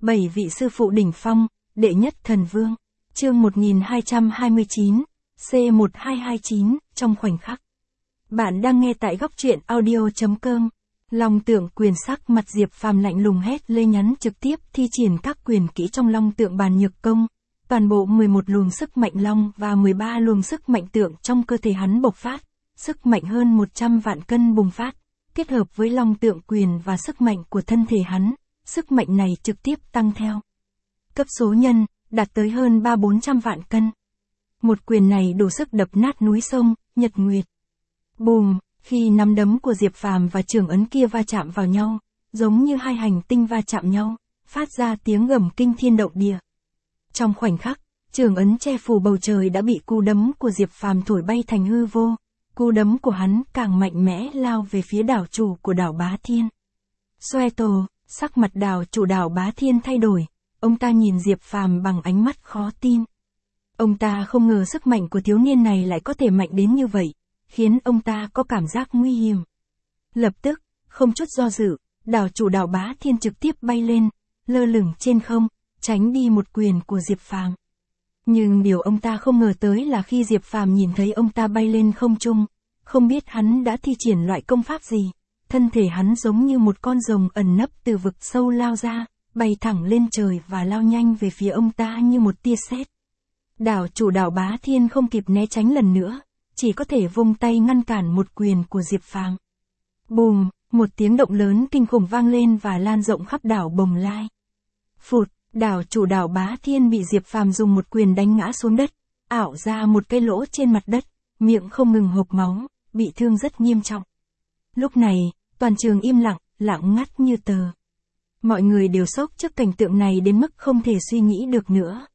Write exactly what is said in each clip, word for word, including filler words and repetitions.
Bảy vị sư phụ đỉnh phong, đệ nhất thần vương. Chương một nghìn hai trăm hai mươi chín, C một hai hai chín, trong khoảnh khắc. Bạn đang nghe tại góc truyện audio.com. Long tượng quyền sắc mặt Diệp Phàm lạnh lùng hét lên, nhắn trực tiếp thi triển các quyền kỹ trong long tượng bàn nhược công. Toàn bộ mười một luồng sức mạnh long và mười ba luồng sức mạnh tượng trong cơ thể hắn bộc phát. Sức mạnh hơn một trăm vạn cân bùng phát, kết hợp với long tượng quyền và sức mạnh của thân thể hắn. Sức mạnh này trực tiếp tăng theo cấp số nhân, đạt tới hơn ba bốn trăm vạn cân. Một quyền này đủ sức đập nát núi sông, nhật nguyệt. Bùm, khi nắm đấm của Diệp Phàm và trường ấn kia va chạm vào nhau, giống như hai hành tinh va chạm nhau, phát ra tiếng gầm kinh thiên động địa. Trong khoảnh khắc, trường ấn che phủ bầu trời đã bị cú đấm của Diệp Phàm thổi bay thành hư vô. Cú đấm của hắn càng mạnh mẽ lao về phía đảo chủ của đảo Bá Thiên. Xoe tổ, sắc mặt đảo chủ đảo Bá Thiên thay đổi, ông ta nhìn Diệp Phàm bằng ánh mắt khó tin. Ông ta không ngờ sức mạnh của thiếu niên này lại có thể mạnh đến như vậy, khiến ông ta có cảm giác nguy hiểm. Lập tức, không chút do dự, đảo chủ đảo Bá Thiên trực tiếp bay lên, lơ lửng trên không, tránh đi một quyền của Diệp Phàm. Nhưng điều ông ta không ngờ tới là khi Diệp Phàm nhìn thấy ông ta bay lên không trung, không biết hắn đã thi triển loại công pháp gì, thân thể hắn giống như một con rồng ẩn nấp từ vực sâu lao ra, bay thẳng lên trời và lao nhanh về phía ông ta như một tia sét. Đảo chủ đảo Bá Thiên không kịp né tránh lần nữa, chỉ có thể vung tay ngăn cản một quyền của Diệp Phàm. Bùm, một tiếng động lớn kinh khủng vang lên và lan rộng khắp đảo Bồng Lai. Phụt, đảo chủ đảo Bá Thiên bị Diệp Phàm dùng một quyền đánh ngã xuống đất, ảo ra một cái lỗ trên mặt đất, miệng không ngừng hộc máu, bị thương rất nghiêm trọng. Lúc này, toàn trường im lặng, lặng ngắt như tờ. Mọi người đều sốc trước cảnh tượng này đến mức không thể suy nghĩ được nữa.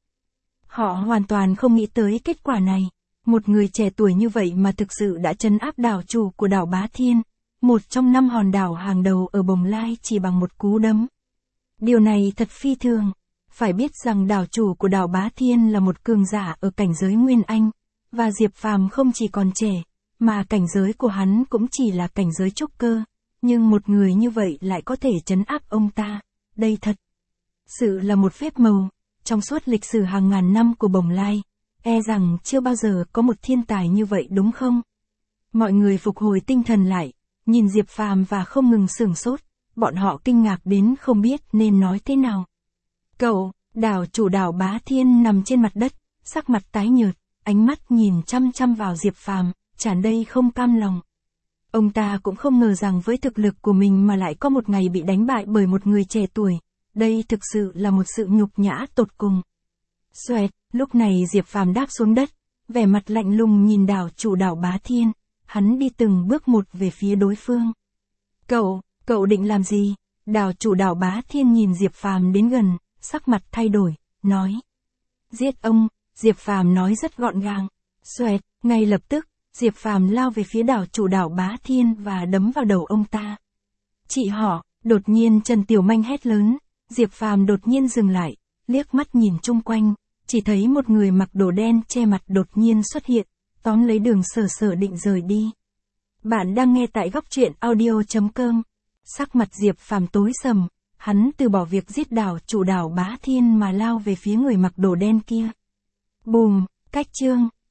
Họ hoàn toàn không nghĩ tới kết quả này. Một người trẻ tuổi như vậy mà thực sự đã trấn áp đảo chủ của đảo Bá Thiên, một trong năm hòn đảo hàng đầu ở Bồng Lai chỉ bằng một cú đấm. Điều này thật phi thường. Phải biết rằng đảo chủ của đảo Bá Thiên là một cường giả ở cảnh giới Nguyên Anh, và Diệp Phàm không chỉ còn trẻ, mà cảnh giới của hắn cũng chỉ là cảnh giới trúc cơ, nhưng một người như vậy lại có thể trấn áp ông ta, đây thật sự là một phép màu. Trong suốt lịch sử hàng ngàn năm của Bồng Lai, e rằng chưa bao giờ có một thiên tài như vậy đúng không? Mọi người phục hồi tinh thần lại, nhìn Diệp Phàm và không ngừng sửng sốt, bọn họ kinh ngạc đến không biết nên nói thế nào. Cậu, đảo chủ đảo Bá Thiên nằm trên mặt đất, sắc mặt tái nhợt, ánh mắt nhìn chăm chăm vào Diệp Phàm, tràn đầy không cam lòng. Ông ta cũng không ngờ rằng với thực lực của mình mà lại có một ngày bị đánh bại bởi một người trẻ tuổi, đây thực sự là một sự nhục nhã tột cùng. Xoẹt, lúc này Diệp Phàm đáp xuống đất, vẻ mặt lạnh lùng nhìn đảo chủ đảo Bá Thiên, hắn đi từng bước một về phía đối phương. Cậu, cậu định làm gì? Đảo chủ đảo Bá Thiên nhìn Diệp Phàm đến gần, sắc mặt thay đổi, nói. Giết ông, Diệp Phàm nói rất gọn gàng. Xoẹt, ngay lập tức, Diệp Phàm lao về phía đảo chủ đảo Bá Thiên và đấm vào đầu ông ta. Chị họ, đột nhiên Trần Tiểu Manh hét lớn, Diệp Phàm đột nhiên dừng lại, liếc mắt nhìn chung quanh, chỉ thấy một người mặc đồ đen che mặt đột nhiên xuất hiện, tóm lấy Đường Sở Sở định rời đi. Bạn đang nghe tại góc truyện audio.com. Sắc mặt Diệp Phàm tối sầm, hắn từ bỏ việc giết đảo chủ đảo Bá Thiên mà lao về phía người mặc đồ đen kia. Bùm, cách chương.